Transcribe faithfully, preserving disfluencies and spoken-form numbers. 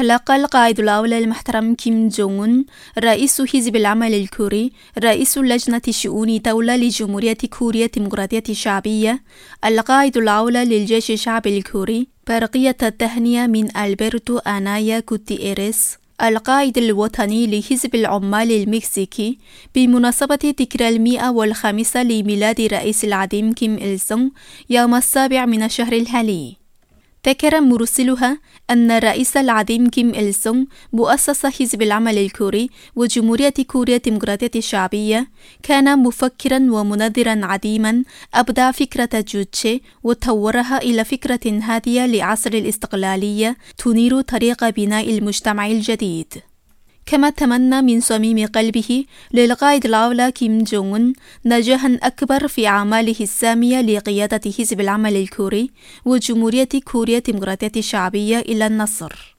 تلقى القائد الأول المحترم كيم جونغ أون رئيس حزب العمل الكوري رئيس لجنة شؤون الدولة لجمهورية كوريا الديمقراطية الشعبية القائد الأول للجيش الشعبي الكوري برقية التهنئة من ألبرتو أنايا غوتييريز القائد الوطني لحزب العمال المكسيكي بمناسبة ذكرى المئة والخامسة لميلاد الرئيس العظيم كيم إل سونغ يوم السابع من الشهر الحالي. ذكر مراسلها أن الرئيس العظيم كيم إل سونغ مؤسس حزب العمل الكوري وجمهورية كوريا الديمقراطية الشعبية كان مفكرا ومنظرا عظيما أبدع فكرة جوتشي وطورها إلى فكرة هادية لعصر الاستقلالية تنير طريق بناء المجتمع الجديد. كما تمنى من صميم قلبه للقائد الأول كيم جونغ أون نجاحا أكبر في أعماله السامية لقيادة حزب العمل الكوري وجمهورية كوريا الديمقراطية الشعبية إلى النصر.